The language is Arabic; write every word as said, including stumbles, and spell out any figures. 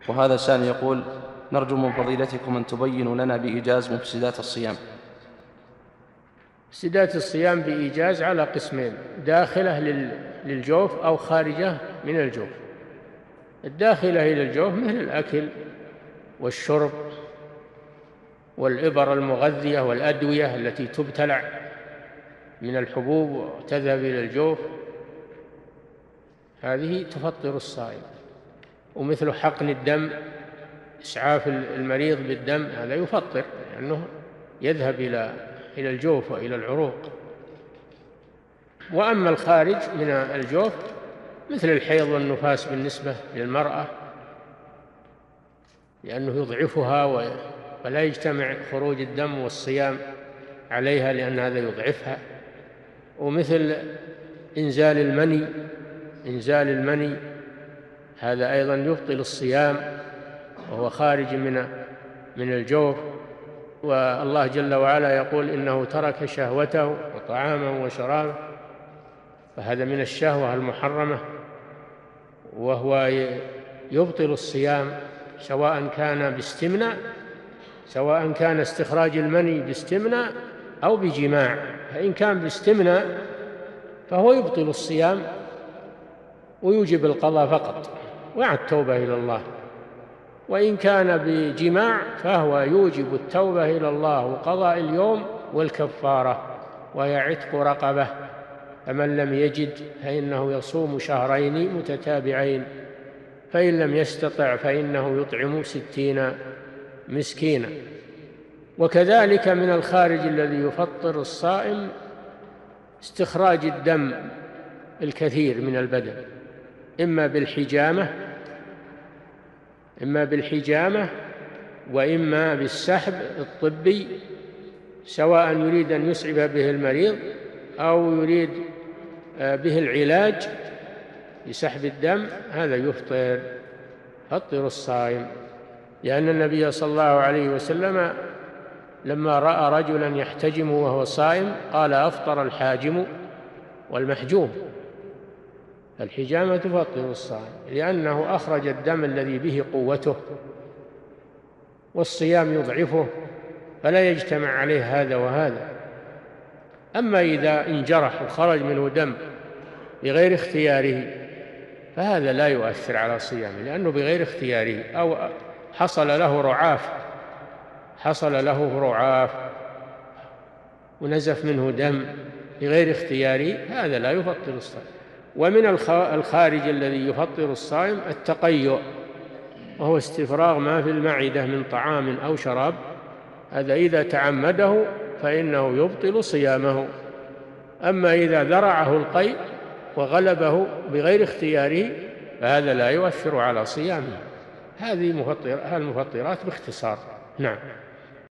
وهذا السائل يقول: نرجو من فضيلتكم أن تبينوا لنا بإيجاز مفسدات الصيام. مفسدات الصيام بإيجاز على قسمين: داخلة للجوف أو خارجة من الجوف. الداخلة إلى الجوف مثل الأكل والشرب والإبر المغذية والأدوية التي تبتلع من الحبوب وتذهب إلى الجوف، هذه تفطر الصائم. ومثل حقن الدم، إسعاف المريض بالدم، هذا يفطر لأنه يذهب إلى إلى الجوف وإلى العروق. وأما الخارج من الجوف مثل الحيض والنفاس بالنسبة للمرأة، لأنه يضعفها ولا يجتمع خروج الدم والصيام عليها لأن هذا يضعفها. ومثل إنزال المني، إنزال المني هذا أيضا يبطل الصيام وهو خارج من من الجوف. والله جل وعلا يقول: إنه ترك شهوته وطعامه وشرابه، فهذا من الشهوة المحرمة وهو يبطل الصيام، سواء كان باستمناء، سواء كان استخراج المني باستمناء أو بجماع. فإن كان باستمناء فهو يبطل الصيام ويوجب القضاء فقط مع التوبة إلى الله. وإن كان بجماع فهو يوجب التوبة إلى الله وقضاء اليوم والكفارة، وهي عتق رقبة. فمن لم يجد فإنه يصوم شهرين متتابعين، فإن لم يستطع فإنه يطعم ستين مسكينا. وكذلك من الخارج الذي يفطر الصائم استخراج الدم الكثير من البدن، إما بالحجامة إما بالحجامة وإما بالسحب الطبي، سواء يريد أن يسعف به المريض أو يريد به العلاج بسحب الدم، هذا يفطر يفطر الصائم. لأن النبي صلى الله عليه وسلم لما رأى رجلا يحتجم وهو صائم قال: أفطر الحاجم والمحجوم. الحجامة تفطر الصائم لأنه أخرج الدم الذي به قوته، والصيام يضعفه فلا يجتمع عليه هذا وهذا. أما إذا انجرح وخرج منه دم بغير اختياره فهذا لا يؤثر على صيامه، لأنه بغير اختياره، أو حصل له رعاف حصل له رعاف ونزف منه دم بغير اختياره، هذا لا يفطر الصائم. ومن الخارج الذي يفطر الصائم التقيؤ، وهو استفراغ ما في المعدة من طعام أو شراب، هذا إذا تعمده فإنه يبطل صيامه. أما إذا ذرعه القيء وغلبه بغير اختياره فهذا لا يؤثر على صيامه. هذه المفطرات باختصار. نعم.